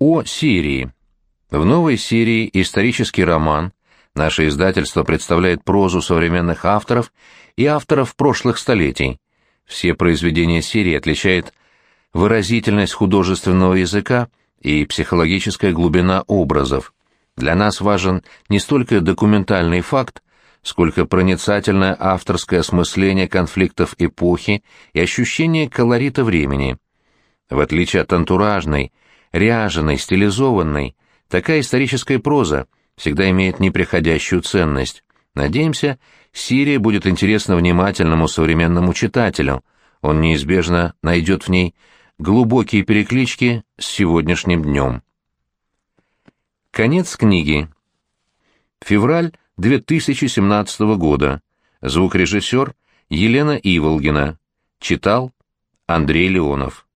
О серии. В новой серии «Исторический роман» наше издательство представляет прозу современных авторов и авторов прошлых столетий. Все произведения серии отличает выразительность художественного языка и психологическая глубина образов. Для нас важен не столько документальный факт, сколько проницательное авторское осмысление конфликтов эпохи и ощущение колорита времени. В отличие от антуражной, ряженой, стилизованной, такая историческая проза всегда имеет неприходящую ценность. Надеемся, серия будет интересна внимательному современному читателю. Он неизбежно найдет в ней глубокие переклички с сегодняшним днем. Конец книги. Февраль 2017 года. Звукорежиссер Елена Иволгина. Читал Андрей Леонов.